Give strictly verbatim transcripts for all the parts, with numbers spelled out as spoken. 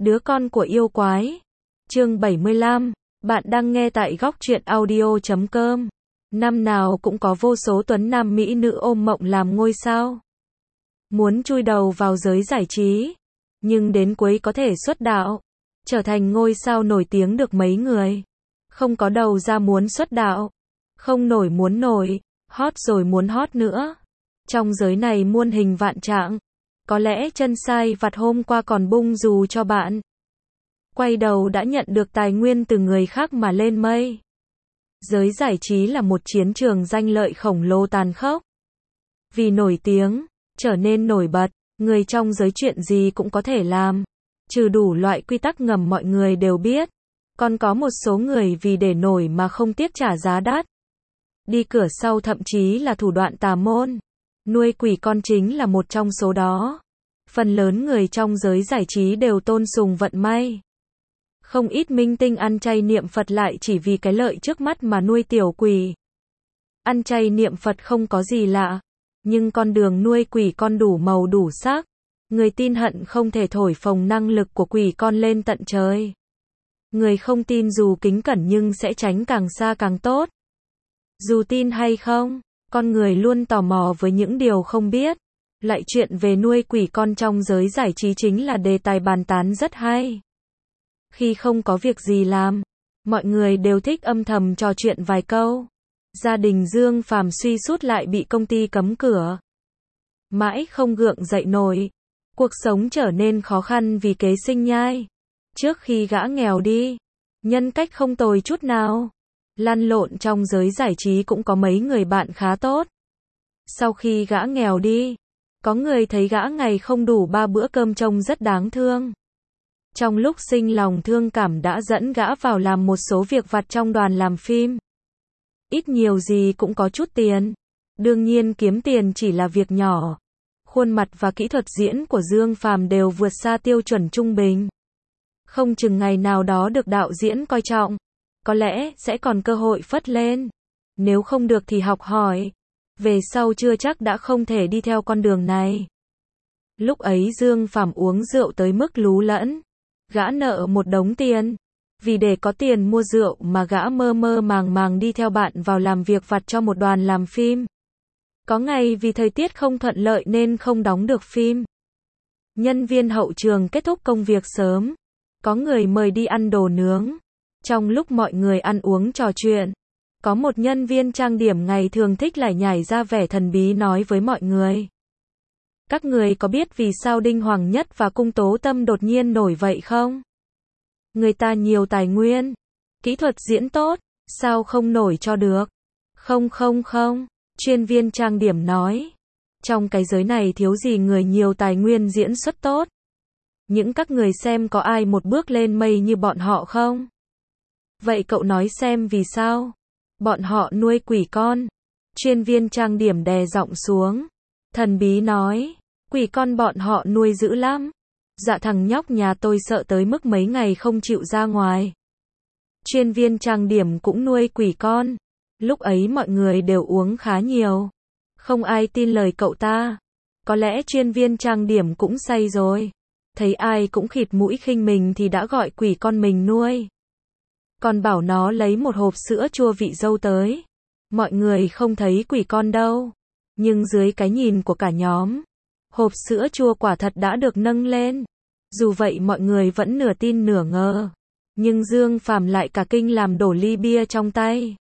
Đứa con của yêu quái. Chương bảy mươi lăm. Bạn đang nghe tại góc truyện audio chấm com. Năm nào cũng có vô số tuấn nam mỹ nữ ôm mộng làm ngôi sao. Muốn chui đầu vào giới giải trí. Nhưng đến cuối có thể xuất đạo. Trở thành ngôi sao nổi tiếng được mấy người. Không có đầu ra muốn xuất đạo. Không nổi muốn nổi. Hot rồi muốn hot nữa. Trong giới này muôn hình vạn trạng. Có lẽ chân sai vặt hôm qua còn bung dù cho bạn. Quay đầu đã nhận được tài nguyên từ người khác mà lên mây. Giới giải trí là một chiến trường danh lợi khổng lồ tàn khốc. Vì nổi tiếng, trở nên nổi bật, người trong giới chuyện gì cũng có thể làm. Trừ đủ loại quy tắc ngầm mọi người đều biết. Còn có một số người vì để nổi mà không tiếc trả giá đắt. Đi cửa sau thậm chí là thủ đoạn tà môn. Nuôi quỷ con chính là một trong số đó. Phần lớn người trong giới giải trí đều tôn sùng vận may. Không ít minh tinh ăn chay niệm Phật lại chỉ vì cái lợi trước mắt mà nuôi tiểu quỷ. Ăn chay niệm Phật không có gì lạ. Nhưng con đường nuôi quỷ con đủ màu đủ sắc. Người tin hận không thể thổi phồng năng lực của quỷ con lên tận trời. Người không tin dù kính cẩn nhưng sẽ tránh càng xa càng tốt. Dù tin hay không, con người luôn tò mò với những điều không biết. Lại chuyện về nuôi quỷ con trong giới giải trí chính là đề tài bàn tán rất hay. Khi không có việc gì làm, mọi người đều thích âm thầm trò chuyện vài câu. Gia đình Dương Phàm suy sút lại bị công ty cấm cửa. Mãi không gượng dậy nổi. Cuộc sống trở nên khó khăn vì kế sinh nhai. Trước khi gã nghèo đi, nhân cách không tồi chút nào. Lăn lộn trong giới giải trí cũng có mấy người bạn khá tốt. Sau khi gã nghèo đi, có người thấy gã ngày không đủ ba bữa cơm trông rất đáng thương. Trong lúc sinh lòng thương cảm đã dẫn gã vào làm một số việc vặt trong đoàn làm phim. Ít nhiều gì cũng có chút tiền. Đương nhiên kiếm tiền chỉ là việc nhỏ. Khuôn mặt và kỹ thuật diễn của Dương Phàm đều vượt xa tiêu chuẩn trung bình. Không chừng ngày nào đó được đạo diễn coi trọng. Có lẽ sẽ còn cơ hội phất lên. Nếu không được thì học hỏi. Về sau chưa chắc đã không thể đi theo con đường này. Lúc ấy Dương Phàm uống rượu tới mức lú lẫn. Gã nợ một đống tiền. Vì để có tiền mua rượu mà gã mơ mơ màng màng đi theo bạn vào làm việc vặt cho một đoàn làm phim. Có ngày vì thời tiết không thuận lợi nên không đóng được phim. Nhân viên hậu trường kết thúc công việc sớm. Có người mời đi ăn đồ nướng. Trong lúc mọi người ăn uống trò chuyện, có một nhân viên trang điểm ngày thường thích lải nhải ra vẻ thần bí nói với mọi người. Các người có biết vì sao Đinh Hoàng Nhất và Cung Tố Tâm đột nhiên nổi vậy không? Người ta nhiều tài nguyên, kỹ thuật diễn tốt, sao không nổi cho được? Không không không, chuyên viên trang điểm nói. Trong cái giới này thiếu gì người nhiều tài nguyên diễn xuất tốt. Những các người xem có ai một bước lên mây như bọn họ không? Vậy cậu nói xem vì sao? Bọn họ nuôi quỷ con. Chuyên viên trang điểm đè giọng xuống. Thần bí nói. Quỷ con bọn họ nuôi dữ lắm. Dạ thằng nhóc nhà tôi sợ tới mức mấy ngày không chịu ra ngoài. Chuyên viên trang điểm cũng nuôi quỷ con. Lúc ấy mọi người đều uống khá nhiều. Không ai tin lời cậu ta. Có lẽ chuyên viên trang điểm cũng say rồi. Thấy ai cũng khịt mũi khinh mình thì đã gọi quỷ con mình nuôi. Còn bảo nó lấy một hộp sữa chua vị dâu tới. Mọi người không thấy quỷ con đâu. Nhưng dưới cái nhìn của cả nhóm, hộp sữa chua quả thật đã được nâng lên. Dù vậy mọi người vẫn nửa tin nửa ngờ. Nhưng Dương Phàm lại cả kinh làm đổ ly bia trong tay.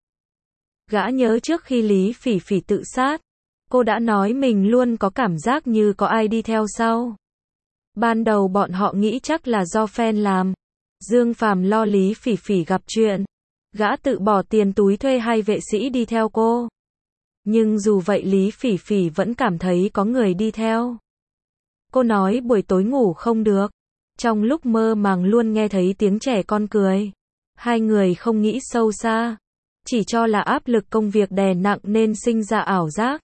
Gã nhớ trước khi Lý Phỉ Phỉ tự sát, cô đã nói mình luôn có cảm giác như có ai đi theo sau. Ban đầu bọn họ nghĩ chắc là do fan làm. Dương Phàm lo Lý Phỉ Phỉ gặp chuyện. Gã tự bỏ tiền túi thuê hai vệ sĩ đi theo cô. Nhưng dù vậy Lý Phỉ Phỉ vẫn cảm thấy có người đi theo. Cô nói buổi tối ngủ không được. Trong lúc mơ màng luôn nghe thấy tiếng trẻ con cười. Hai người không nghĩ sâu xa. Chỉ cho là áp lực công việc đè nặng nên sinh ra ảo giác.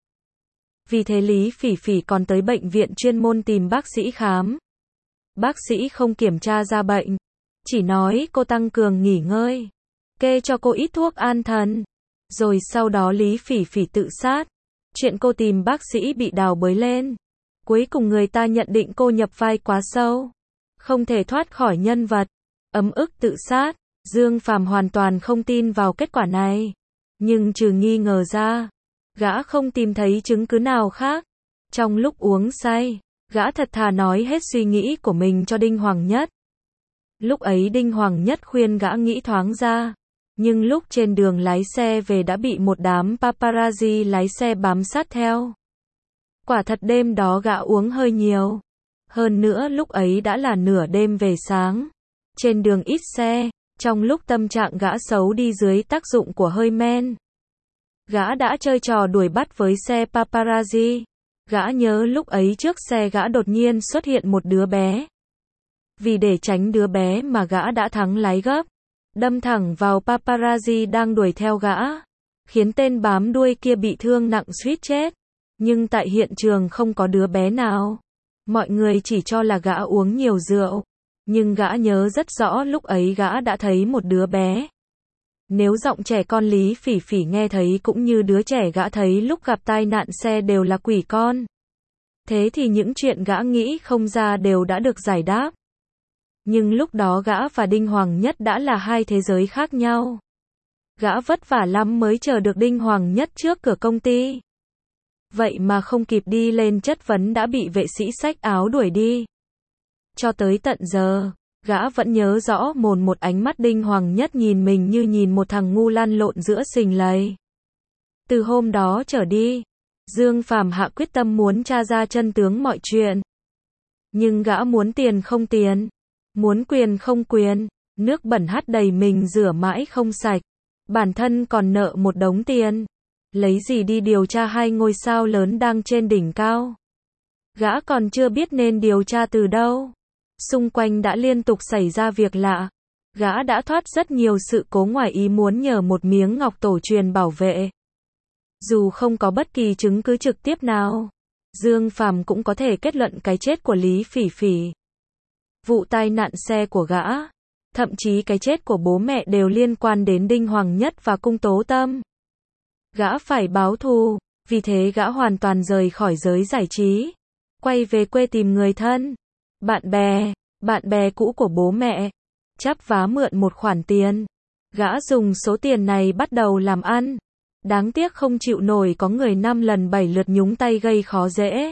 Vì thế Lý Phỉ Phỉ còn tới bệnh viện chuyên môn tìm bác sĩ khám. Bác sĩ không kiểm tra ra bệnh. Chỉ nói cô tăng cường nghỉ ngơi. Kê cho cô ít thuốc an thần. Rồi sau đó Lý Phỉ Phỉ tự sát. Chuyện cô tìm bác sĩ bị đào bới lên. Cuối cùng người ta nhận định cô nhập vai quá sâu. không thể thoát khỏi nhân vật, ấm ức tự sát. Dương Phàm hoàn toàn không tin vào kết quả này. Nhưng trừ nghi ngờ ra, gã không tìm thấy chứng cứ nào khác. Trong lúc uống say, gã thật thà nói hết suy nghĩ của mình cho Đinh Hoàng Nhất. Lúc ấy Đinh Hoàng Nhất khuyên gã nghĩ thoáng ra. Nhưng lúc trên đường lái xe về đã bị một đám paparazzi lái xe bám sát theo. Quả thật đêm đó gã uống hơi nhiều. Hơn nữa lúc ấy đã là nửa đêm về sáng. Trên đường ít xe, trong lúc tâm trạng gã xấu đi dưới tác dụng của hơi men. Gã đã chơi trò đuổi bắt với xe paparazzi. Gã nhớ lúc ấy trước xe gã đột nhiên xuất hiện một đứa bé. Vì để tránh đứa bé mà gã đã thắng lái gấp, đâm thẳng vào paparazzi đang đuổi theo gã, khiến tên bám đuôi kia bị thương nặng suýt chết. Nhưng tại hiện trường không có đứa bé nào. Mọi người chỉ cho là gã uống nhiều rượu. Nhưng gã nhớ rất rõ lúc ấy gã đã thấy một đứa bé. Nếu giọng trẻ con Lý Phỉ Phỉ nghe thấy cũng như đứa trẻ gã thấy lúc gặp tai nạn xe đều là quỷ con. Thế thì những chuyện gã nghĩ không ra đều đã được giải đáp. Nhưng lúc đó gã và Đinh Hoàng Nhất đã là hai thế giới khác nhau. Gã vất vả lắm mới chờ được Đinh Hoàng Nhất trước cửa công ty. Vậy mà không kịp đi lên chất vấn đã bị vệ sĩ xách áo đuổi đi. Cho tới tận giờ, gã vẫn nhớ rõ mồn một ánh mắt Đinh Hoàng Nhất nhìn mình như nhìn một thằng ngu lăn lộn giữa sình lầy. Từ hôm đó trở đi, Dương Phàm hạ quyết tâm muốn tra ra chân tướng mọi chuyện. Nhưng gã muốn tiền không tiền, muốn quyền không quyền, nước bẩn hắt đầy mình rửa mãi không sạch. Bản thân còn nợ một đống tiền. Lấy gì đi điều tra hai ngôi sao lớn đang trên đỉnh cao. Gã còn chưa biết nên điều tra từ đâu. Xung quanh đã liên tục xảy ra việc lạ. Gã đã thoát rất nhiều sự cố ngoài ý muốn nhờ một miếng ngọc tổ truyền bảo vệ. Dù không có bất kỳ chứng cứ trực tiếp nào, Dương Phàm cũng có thể kết luận cái chết của Lý Phỉ Phỉ, vụ tai nạn xe của gã, thậm chí cái chết của bố mẹ đều liên quan đến Đinh Hoàng Nhất và Cung Tố Tâm. Gã phải báo thù, vì thế gã hoàn toàn rời khỏi giới giải trí, quay về quê tìm người thân, bạn bè, bạn bè cũ của bố mẹ, chắp vá mượn một khoản tiền. Gã dùng số tiền này bắt đầu làm ăn. Đáng tiếc không chịu nổi có người năm lần bảy lượt nhúng tay gây khó dễ.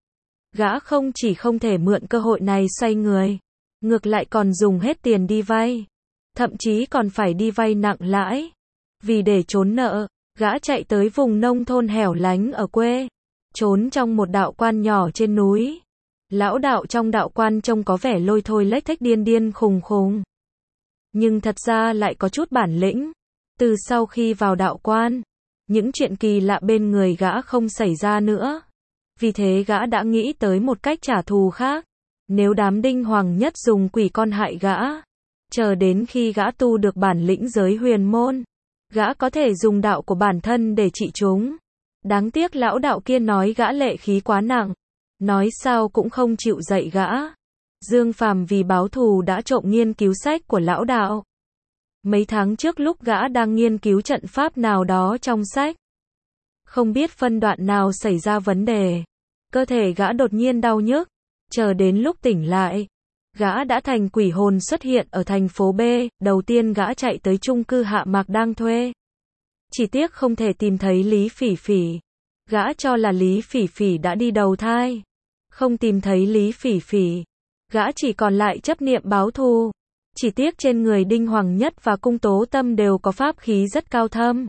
Gã không chỉ không thể mượn cơ hội này xoay người, ngược lại còn dùng hết tiền đi vay, thậm chí còn phải đi vay nặng lãi. Vì để trốn nợ, gã chạy tới vùng nông thôn hẻo lánh ở quê, trốn trong một đạo quan nhỏ trên núi. Lão đạo trong đạo quan trông có vẻ lôi thôi lếch thếch điên điên khùng khùng, nhưng thật ra lại có chút bản lĩnh. Từ sau khi vào đạo quan, những chuyện kỳ lạ bên người gã không xảy ra nữa. Vì thế gã đã nghĩ tới một cách trả thù khác. Nếu đám Đinh Hoàng Nhất dùng quỷ con hại gã, chờ đến khi gã tu được bản lĩnh giới huyền môn, gã có thể dùng đạo của bản thân để trị chúng. Đáng tiếc lão đạo kia nói gã lệ khí quá nặng, nói sao cũng không chịu dạy gã. Dương Phàm vì báo thù đã trộm nghiên cứu sách của lão đạo. Mấy tháng trước lúc gã đang nghiên cứu trận pháp nào đó trong sách, không biết phân đoạn nào xảy ra vấn đề, cơ thể gã đột nhiên đau nhức. Chờ đến lúc tỉnh lại, gã đã thành quỷ hồn xuất hiện ở thành phố B. Đầu tiên gã chạy tới chung cư Hạ Mạc đang thuê. Chỉ tiếc không thể tìm thấy Lý Phỉ Phỉ. Gã cho là Lý Phỉ Phỉ đã đi đầu thai. Không tìm thấy Lý Phỉ Phỉ, gã chỉ còn lại chấp niệm báo thù. Chỉ tiếc trên người Đinh Hoàng Nhất và Cung Tố Tâm đều có pháp khí rất cao thâm.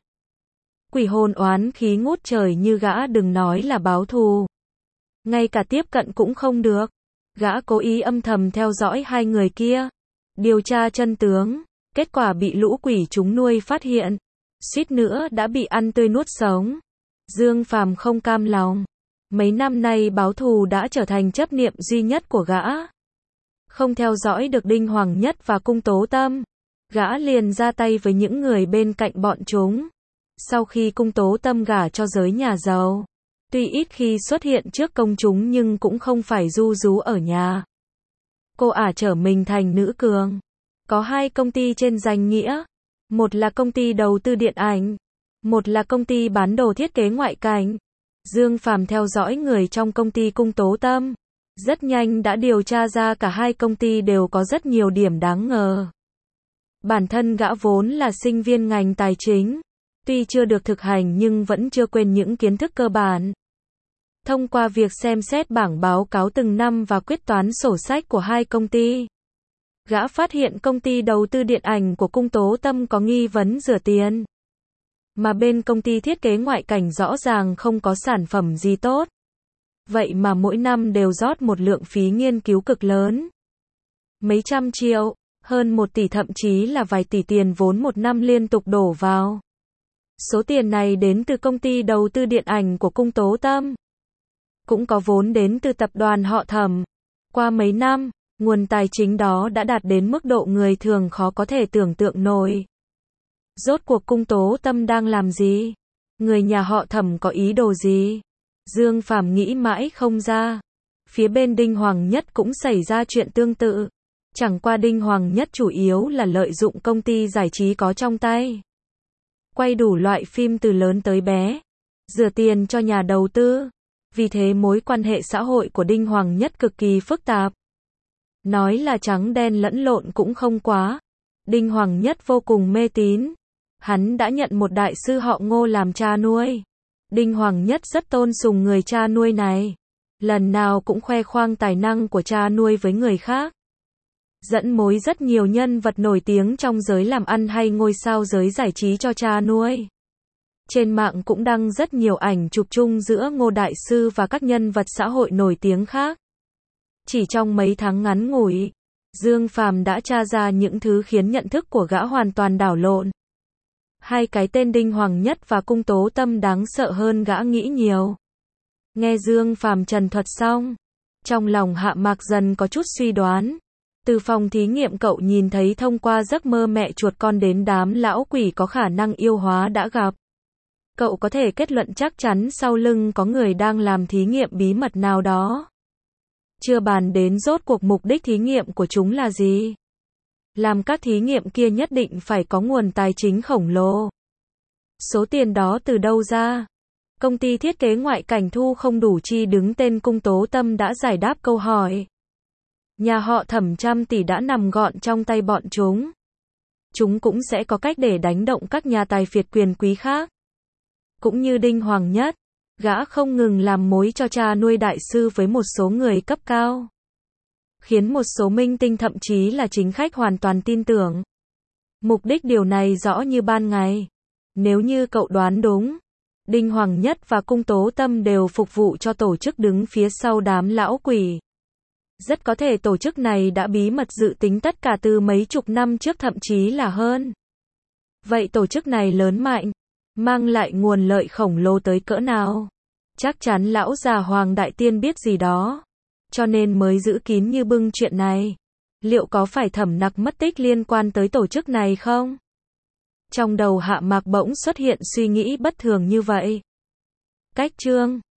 Quỷ hồn oán khí ngút trời như gã đừng nói là báo thù, ngay cả tiếp cận cũng không được. Gã cố ý âm thầm theo dõi hai người kia, điều tra chân tướng. Kết quả bị lũ quỷ chúng nuôi phát hiện, suýt nữa đã bị ăn tươi nuốt sống. Dương Phàm không cam lòng. Mấy năm nay báo thù đã trở thành chấp niệm duy nhất của gã. Không theo dõi được Đinh Hoàng Nhất và Cung Tố Tâm, gã liền ra tay với những người bên cạnh bọn chúng. Sau khi Cung Tố Tâm gả cho giới nhà giàu, tuy ít khi xuất hiện trước công chúng nhưng cũng không phải ru rú ở nhà. Cô ả trở mình thành nữ cường. Có hai công ty trên danh nghĩa. Một là công ty đầu tư điện ảnh, một là công ty bán đồ thiết kế ngoại cảnh. Dương Phàm theo dõi người trong công ty Cung Tố Tâm, Rất nhanh đã điều tra ra cả hai công ty đều có rất nhiều điểm đáng ngờ. Bản thân gã vốn là sinh viên ngành tài chính, tuy chưa được thực hành nhưng vẫn chưa quên những kiến thức cơ bản. Thông qua việc xem xét bảng báo cáo từng năm và quyết toán sổ sách của hai công ty, gã phát hiện công ty đầu tư điện ảnh của Cung Tố Tâm có nghi vấn rửa tiền. Mà bên công ty thiết kế ngoại cảnh rõ ràng không có sản phẩm gì tốt. Vậy mà mỗi năm đều rót một lượng phí nghiên cứu cực lớn. Mấy trăm triệu, hơn một tỷ thậm chí là vài tỷ tiền vốn một năm liên tục đổ vào. Số tiền này đến từ công ty đầu tư điện ảnh của Cung Tố Tâm. Cũng có vốn đến từ tập đoàn họ Thẩm. Qua mấy năm, nguồn tài chính đó đã đạt đến mức độ người thường khó có thể tưởng tượng nổi. Rốt cuộc Cung Tố Tâm đang làm gì? Người nhà họ Thẩm có ý đồ gì? Dương Phàm nghĩ mãi không ra. Phía bên Đinh Hoàng Nhất cũng xảy ra chuyện tương tự. Chẳng qua Đinh Hoàng Nhất chủ yếu là lợi dụng công ty giải trí có trong tay. Quay đủ loại phim từ lớn tới bé. Rửa tiền cho nhà đầu tư. Vì thế mối quan hệ xã hội của Đinh Hoàng Nhất cực kỳ phức tạp. Nói là trắng đen lẫn lộn cũng không quá. Đinh Hoàng Nhất vô cùng mê tín. Hắn đã nhận một đại sư họ Ngô làm cha nuôi. Đinh Hoàng Nhất rất tôn sùng người cha nuôi này. Lần nào cũng khoe khoang tài năng của cha nuôi với người khác. Dẫn mối rất nhiều nhân vật nổi tiếng trong giới làm ăn hay ngôi sao giới giải trí cho cha nuôi. Trên mạng cũng đăng rất nhiều ảnh chụp chung giữa Ngô Đại Sư và các nhân vật xã hội nổi tiếng khác. Chỉ trong mấy tháng ngắn ngủi, Dương Phàm đã tra ra những thứ khiến nhận thức của gã hoàn toàn đảo lộn. Hai cái tên Đinh Hoàng Nhất và Cung Tố Tâm đáng sợ hơn gã nghĩ nhiều. Nghe Dương Phàm trần thuật xong, trong lòng Hạ Mạc dần có chút suy đoán. Từ phòng thí nghiệm cậu nhìn thấy thông qua giấc mơ mẹ chuột con đến đám lão quỷ có khả năng yêu hóa đã gặp. Cậu có thể kết luận chắc chắn sau lưng có người đang làm thí nghiệm bí mật nào đó. Chưa bàn đến rốt cuộc mục đích thí nghiệm của chúng là gì. Làm các thí nghiệm kia nhất định phải có nguồn tài chính khổng lồ. Số tiền đó từ đâu ra? Công ty thiết kế ngoại cảnh thu không đủ chi đứng tên Cung Tố Tâm đã giải đáp câu hỏi. Nhà họ Thẩm trăm tỷ đã nằm gọn trong tay bọn chúng. Chúng cũng sẽ có cách để đánh động các nhà tài phiệt quyền quý khác. Cũng như Đinh Hoàng Nhất, gã không ngừng làm mối cho cha nuôi đại sư với một số người cấp cao. Khiến một số minh tinh thậm chí là chính khách hoàn toàn tin tưởng. Mục đích điều này rõ như ban ngày. Nếu như cậu đoán đúng, Đinh Hoàng Nhất và Cung Tố Tâm đều phục vụ cho tổ chức đứng phía sau đám lão quỷ. Rất có thể tổ chức này đã bí mật dự tính tất cả từ mấy chục năm trước thậm chí là hơn. Vậy tổ chức này lớn mạnh, mang lại nguồn lợi khổng lồ tới cỡ nào? Chắc chắn lão già Hoàng Đại Tiên biết gì đó. Cho nên mới giữ kín như bưng chuyện này. Liệu có phải Thẩm Nặc mất tích liên quan tới tổ chức này không? Trong đầu Hạ Mạc bỗng xuất hiện suy nghĩ bất thường như vậy. Cách chương